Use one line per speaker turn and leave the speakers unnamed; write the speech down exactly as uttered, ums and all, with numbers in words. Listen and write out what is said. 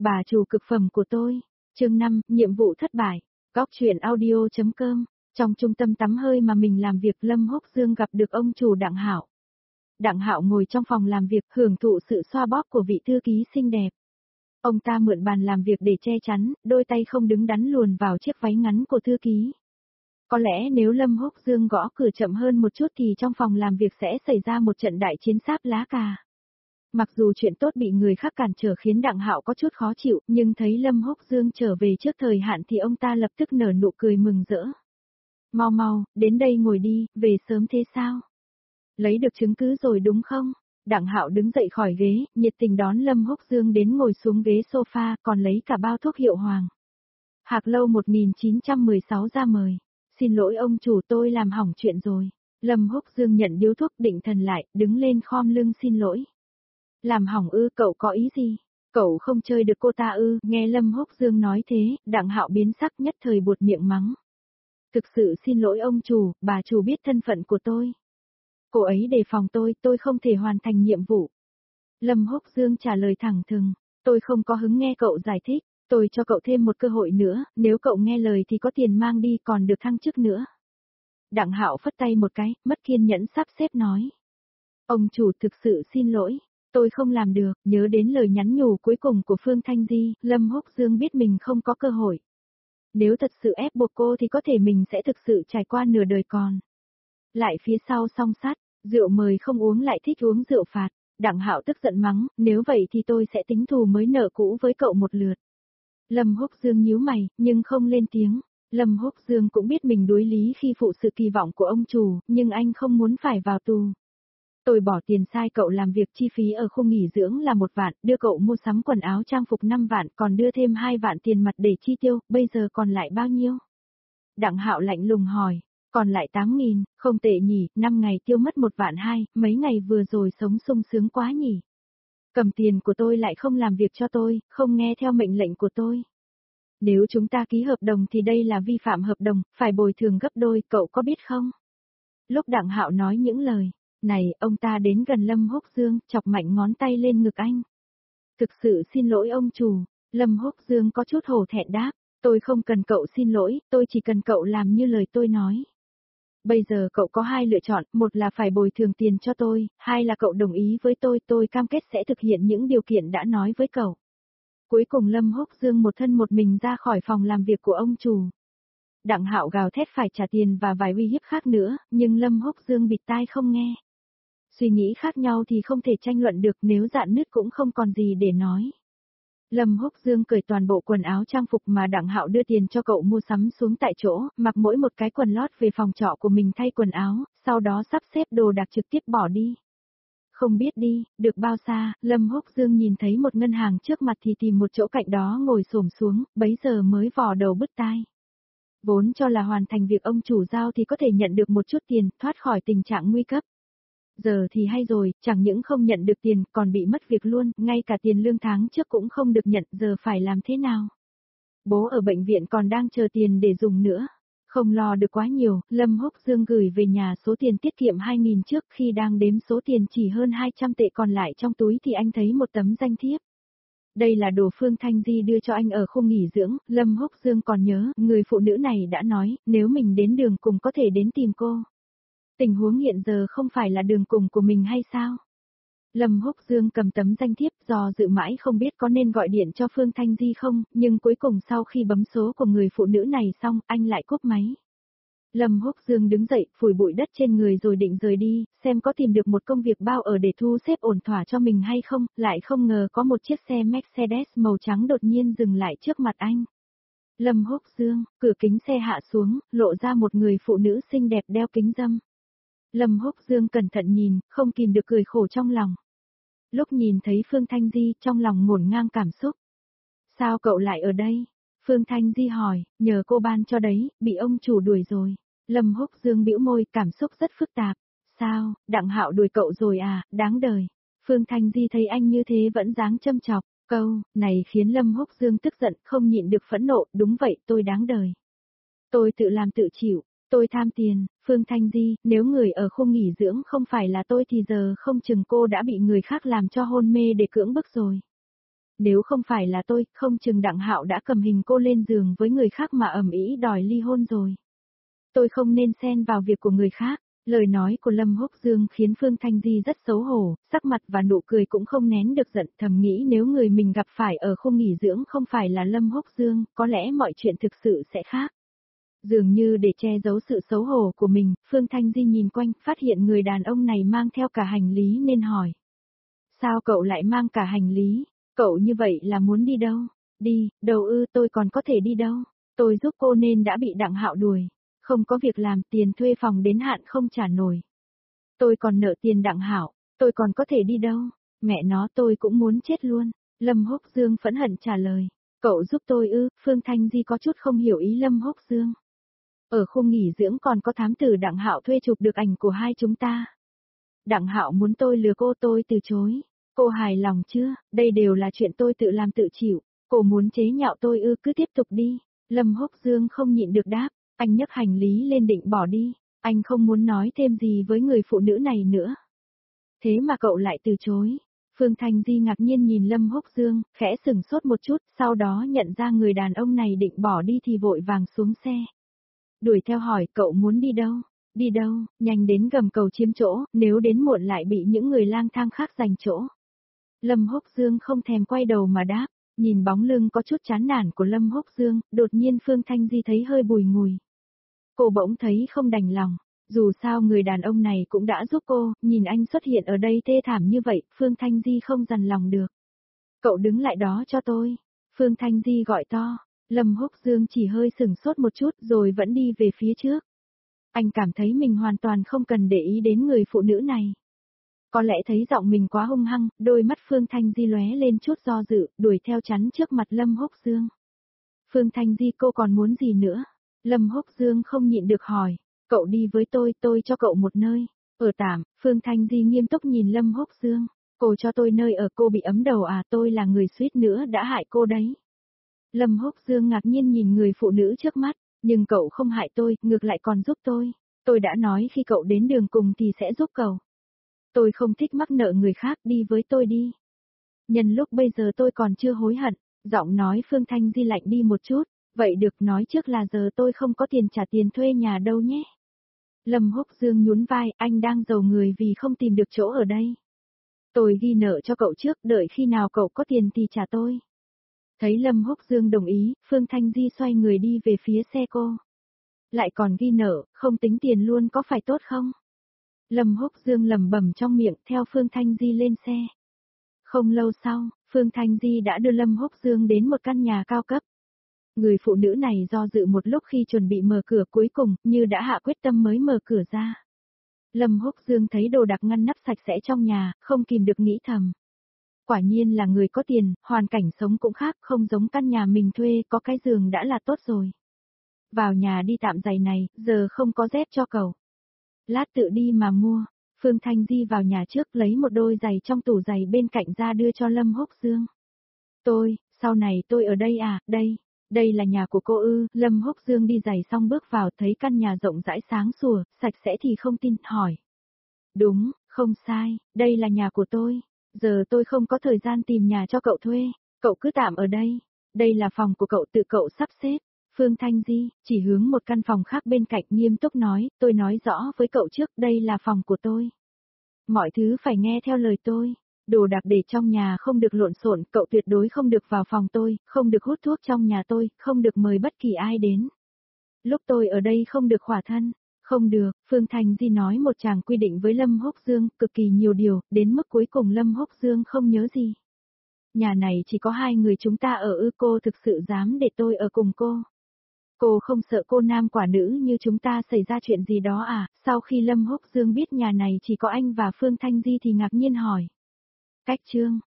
Bà chủ cực phẩm của tôi. Chương năm, nhiệm vụ thất bại. Góc truyện audio.com. Trong trung tâm tắm hơi mà mình làm việc, Lâm Húc Dương gặp được ông chủ Đặng Hạo. Đặng Hạo ngồi trong phòng làm việc, hưởng thụ sự xoa bóp của vị thư ký xinh đẹp. Ông ta mượn bàn làm việc để che chắn, đôi tay không đứng đắn luồn vào chiếc váy ngắn của thư ký. Có lẽ nếu Lâm Húc Dương gõ cửa chậm hơn một chút thì trong phòng làm việc sẽ xảy ra một trận đại chiến sáp lá cà. Mặc dù chuyện tốt bị người khác cản trở khiến Đặng Hạo có chút khó chịu, nhưng thấy Lâm Húc Dương trở về trước thời hạn thì ông ta lập tức nở nụ cười mừng rỡ. Mau mau, đến đây ngồi đi, về sớm thế sao? Lấy được chứng cứ rồi đúng không? Đặng Hạo đứng dậy khỏi ghế, nhiệt tình đón Lâm Húc Dương đến ngồi xuống ghế sofa, còn lấy cả bao thuốc hiệu Hoàng. Hạc Lâu một nghìn chín trăm mười sáu ra mời. Xin lỗi ông chủ, tôi làm hỏng chuyện rồi. Lâm Húc Dương nhận điếu thuốc, định thần lại, đứng lên khom lưng xin lỗi. Làm hỏng ư? Cậu có ý gì? Cậu không chơi được cô ta ư? Nghe Lâm Húc Dương nói thế, Đặng Hạo biến sắc, nhất thời buột miệng mắng. Thực sự xin lỗi ông chủ, bà chủ biết thân phận của tôi. Cô ấy đề phòng tôi, tôi không thể hoàn thành nhiệm vụ. Lâm Húc Dương trả lời thẳng thừng, tôi không có hứng nghe cậu giải thích, tôi cho cậu thêm một cơ hội nữa, nếu cậu nghe lời thì có tiền mang đi, còn được thăng chức nữa. Đặng Hạo phất tay một cái, mất kiên nhẫn sắp xếp nói. Ông chủ, thực sự xin lỗi, tôi không làm được. Nhớ đến lời nhắn nhủ cuối cùng của Phương Thanh Di, Lâm Húc Dương biết mình không có cơ hội. Nếu thật sự ép buộc cô thì có thể mình sẽ thực sự trải qua nửa đời còn. Lại phía sau song sắt, rượu mời không uống lại thích uống rượu phạt. Đặng Hạo tức giận mắng, nếu vậy thì tôi sẽ tính thù mới nợ cũ với cậu một lượt. Lâm Húc Dương nhíu mày, nhưng không lên tiếng. Lâm Húc Dương cũng biết mình đối lý khi phụ sự kỳ vọng của ông chủ, nhưng anh không muốn phải vào tù. Tôi bỏ tiền sai cậu làm việc, chi phí ở khu nghỉ dưỡng là một vạn, đưa cậu mua sắm quần áo trang phục năm vạn, còn đưa thêm hai vạn tiền mặt để chi tiêu, bây giờ còn lại bao nhiêu? Đặng Hạo lạnh lùng hỏi, còn lại tám nghìn, không tệ nhỉ, năm ngày tiêu mất một vạn hai, mấy ngày vừa rồi sống sung sướng quá nhỉ. Cầm tiền của tôi lại không làm việc cho tôi, không nghe theo mệnh lệnh của tôi. Nếu chúng ta ký hợp đồng thì đây là vi phạm hợp đồng, phải bồi thường gấp đôi, cậu có biết không? Lúc Đặng Hạo nói những lời này, ông ta đến gần Lâm Húc Dương, chọc mạnh ngón tay lên ngực anh. Thực sự xin lỗi ông chủ. Lâm Húc Dương có chút hổ thẹn đáp, tôi không cần cậu xin lỗi, tôi chỉ cần cậu làm như lời tôi nói. Bây giờ cậu có hai lựa chọn, một là phải bồi thường tiền cho tôi, hai là cậu đồng ý với tôi, tôi cam kết sẽ thực hiện những điều kiện đã nói với cậu. Cuối cùng Lâm Húc Dương một thân một mình ra khỏi phòng làm việc của ông chủ. Đặng Hạo gào thét phải trả tiền và vài uy hiếp khác nữa, nhưng Lâm Húc Dương bịt tai không nghe. Suy nghĩ khác nhau thì không thể tranh luận được, nếu dạn nứt cũng không còn gì để nói. Lâm Húc Dương cởi toàn bộ quần áo trang phục mà Đặng Hạo đưa tiền cho cậu mua sắm xuống tại chỗ, mặc mỗi một cái quần lót về phòng trọ của mình thay quần áo, sau đó sắp xếp đồ đạc trực tiếp bỏ đi. Không biết đi, được bao xa, Lâm Húc Dương nhìn thấy một ngân hàng trước mặt thì tìm một chỗ cạnh đó ngồi xổm xuống, bấy giờ mới vò đầu bứt tai. Vốn cho là hoàn thành việc ông chủ giao thì có thể nhận được một chút tiền, thoát khỏi tình trạng nguy cấp. Giờ thì hay rồi, chẳng những không nhận được tiền, còn bị mất việc luôn, ngay cả tiền lương tháng trước cũng không được nhận, giờ phải làm thế nào? Bố ở bệnh viện còn đang chờ tiền để dùng nữa. Không lo được quá nhiều, Lâm Húc Dương gửi về nhà số tiền tiết kiệm hai nghìn trước, khi đang đếm số tiền chỉ hơn hai trăm tệ còn lại trong túi thì anh thấy một tấm danh thiếp. Đây là đồ Phương Thanh Di đưa cho anh ở khu nghỉ dưỡng, Lâm Húc Dương còn nhớ, người phụ nữ này đã nói, nếu mình đến đường cùng có thể đến tìm cô. Tình huống hiện giờ không phải là đường cùng của mình hay sao? Lâm Húc Dương cầm tấm danh thiếp, do dự mãi không biết có nên gọi điện cho Phương Thanh Di không, nhưng cuối cùng sau khi bấm số của người phụ nữ này xong, anh lại cúp máy. Lâm Húc Dương đứng dậy, phủi bụi đất trên người rồi định rời đi, xem có tìm được một công việc bao ở để thu xếp ổn thỏa cho mình hay không, lại không ngờ có một chiếc xe Mercedes màu trắng đột nhiên dừng lại trước mặt anh. Lâm Húc Dương, cửa kính xe hạ xuống, lộ ra một người phụ nữ xinh đẹp đeo kính râm. Lâm Húc Dương cẩn thận nhìn, không kìm được cười khổ trong lòng. Lúc nhìn thấy Phương Thanh Di, trong lòng ngổn ngang cảm xúc. Sao cậu lại ở đây? Phương Thanh Di hỏi, nhờ cô ban cho đấy, bị ông chủ đuổi rồi. Lâm Húc Dương bĩu môi, cảm xúc rất phức tạp. Sao, Đặng Hạo đuổi cậu rồi à, đáng đời. Phương Thanh Di thấy anh như thế vẫn dáng châm chọc, câu này khiến Lâm Húc Dương tức giận, không nhịn được phẫn nộ, đúng vậy, tôi đáng đời. Tôi tự làm tự chịu. Tôi tham tiền, Phương Thanh Di, nếu người ở khu nghỉ dưỡng không phải là tôi thì giờ không chừng cô đã bị người khác làm cho hôn mê để cưỡng bức rồi. Nếu không phải là tôi, không chừng Đặng Hạo đã cầm hình cô lên giường với người khác mà ầm ĩ đòi ly hôn rồi. Tôi không nên xen vào việc của người khác. Lời nói của Lâm Húc Dương khiến Phương Thanh Di rất xấu hổ, sắc mặt và nụ cười cũng không nén được giận, thầm nghĩ nếu người mình gặp phải ở khu nghỉ dưỡng không phải là Lâm Húc Dương, có lẽ mọi chuyện thực sự sẽ khác. Dường như để che giấu sự xấu hổ của mình, Phương Thanh Di nhìn quanh, phát hiện người đàn ông này mang theo cả hành lý nên hỏi. Sao cậu lại mang cả hành lý? Cậu như vậy là muốn đi đâu? Đi, đâu ư, tôi còn có thể đi đâu? Tôi giúp cô nên đã bị Đặng Hạo đuổi. Không có việc làm, tiền thuê phòng đến hạn không trả nổi. Tôi còn nợ tiền Đặng Hạo, tôi còn có thể đi đâu? Mẹ nó, tôi cũng muốn chết luôn. Lâm Húc Dương phẫn hận trả lời. Cậu giúp tôi ư? Phương Thanh Di có chút không hiểu ý Lâm Húc Dương. Ở khu nghỉ dưỡng còn có thám tử Đặng Hạo thuê chụp được ảnh của hai chúng ta. Đặng Hạo muốn tôi lừa cô, tôi từ chối. Cô hài lòng chưa? Đây đều là chuyện tôi tự làm tự chịu. Cô muốn chế nhạo tôi ư, cứ tiếp tục đi. Lâm Húc Dương không nhịn được đáp. Anh nhấc hành lý lên định bỏ đi. Anh không muốn nói thêm gì với người phụ nữ này nữa. Thế mà cậu lại từ chối. Phương Thanh Di ngạc nhiên nhìn Lâm Húc Dương, khẽ sừng sốt một chút, sau đó nhận ra người đàn ông này định bỏ đi thì vội vàng xuống xe. Đuổi theo hỏi cậu muốn đi đâu? Đi đâu? Nhanh đến gầm cầu chiếm chỗ, nếu đến muộn lại bị những người lang thang khác giành chỗ. Lâm Húc Dương không thèm quay đầu mà đáp, nhìn bóng lưng có chút chán nản của Lâm Húc Dương, đột nhiên Phương Thanh Di thấy hơi bùi ngùi. Cô bỗng thấy không đành lòng, dù sao người đàn ông này cũng đã giúp cô, nhìn anh xuất hiện ở đây thê thảm như vậy, Phương Thanh Di không dằn lòng được. Cậu đứng lại đó cho tôi. Phương Thanh Di gọi to, Lâm Húc Dương chỉ hơi sừng sốt một chút rồi vẫn đi về phía trước. Anh cảm thấy mình hoàn toàn không cần để ý đến người phụ nữ này. Có lẽ thấy giọng mình quá hung hăng, đôi mắt Phương Thanh Di lóe lên chút do dự, đuổi theo chắn trước mặt Lâm Húc Dương. Phương Thanh Di, cô còn muốn gì nữa? Lâm Húc Dương không nhịn được hỏi, cậu đi với tôi, tôi cho cậu một nơi. Ở tạm, Phương Thanh Di nghiêm túc nhìn Lâm Húc Dương, cô cho tôi nơi ở, cô bị ấm đầu à, tôi là người suýt nữa đã hại cô đấy. Lâm Húc Dương ngạc nhiên nhìn người phụ nữ trước mắt, nhưng cậu không hại tôi, ngược lại còn giúp tôi. Tôi đã nói khi cậu đến đường cùng thì sẽ giúp cậu. Tôi không thích mắc nợ người khác, đi với tôi đi. Nhân lúc bây giờ tôi còn chưa hối hận, giọng nói Phương Thanh Di lạnh đi một chút, vậy được, nói trước là giờ tôi không có tiền trả tiền thuê nhà đâu nhé. Lâm Húc Dương nhún vai, anh đang giàu người vì không tìm được chỗ ở đây. Tôi ghi nợ cho cậu trước, đợi khi nào cậu có tiền thì trả tôi. Thấy Lâm Húc Dương đồng ý, Phương Thanh Di xoay người đi về phía xe cô. Lại còn ghi nợ, không tính tiền luôn có phải tốt không? Lâm Húc Dương lẩm bẩm trong miệng theo Phương Thanh Di lên xe. Không lâu sau, Phương Thanh Di đã đưa Lâm Húc Dương đến một căn nhà cao cấp. Người phụ nữ này do dự một lúc khi chuẩn bị mở cửa, cuối cùng, như đã hạ quyết tâm mới mở cửa ra. Lâm Húc Dương thấy đồ đạc ngăn nắp sạch sẽ trong nhà, không kìm được nghĩ thầm. Quả nhiên là người có tiền, hoàn cảnh sống cũng khác, không giống căn nhà mình thuê, có cái giường đã là tốt rồi. Vào nhà đi tạm giày này, giờ không có dép cho cậu. Lát tự đi mà mua. Phương Thanh Di vào nhà trước lấy một đôi giày trong tủ giày bên cạnh ra đưa cho Lâm Húc Dương. Tôi, sau này tôi ở đây à, đây, đây là nhà của cô ư? Lâm Húc Dương đi giày xong bước vào thấy căn nhà rộng rãi sáng sủa, sạch sẽ thì không tin, hỏi. Đúng, không sai, đây là nhà của tôi. Giờ tôi không có thời gian tìm nhà cho cậu thuê, cậu cứ tạm ở đây. Đây là phòng của cậu, tự cậu sắp xếp. Phương Thanh Di chỉ hướng một căn phòng khác bên cạnh, nghiêm túc nói, tôi nói rõ với cậu trước, đây là phòng của tôi. Mọi thứ phải nghe theo lời tôi. Đồ đạc để trong nhà không được lộn xộn, cậu tuyệt đối không được vào phòng tôi, không được hút thuốc trong nhà tôi, không được mời bất kỳ ai đến. Lúc tôi ở đây không được khỏa thân. Không được, Phương Thanh Di nói một tràng quy định với Lâm Húc Dương, cực kỳ nhiều điều, đến mức cuối cùng Lâm Húc Dương không nhớ gì. Nhà này chỉ có hai người chúng ta ở ư? Cô thực sự dám để tôi ở cùng cô? Cô không sợ cô nam quả nữ như chúng ta xảy ra chuyện gì đó à? Sau khi Lâm Húc Dương biết nhà này chỉ có anh và Phương Thanh Di thì ngạc nhiên hỏi. Cách chương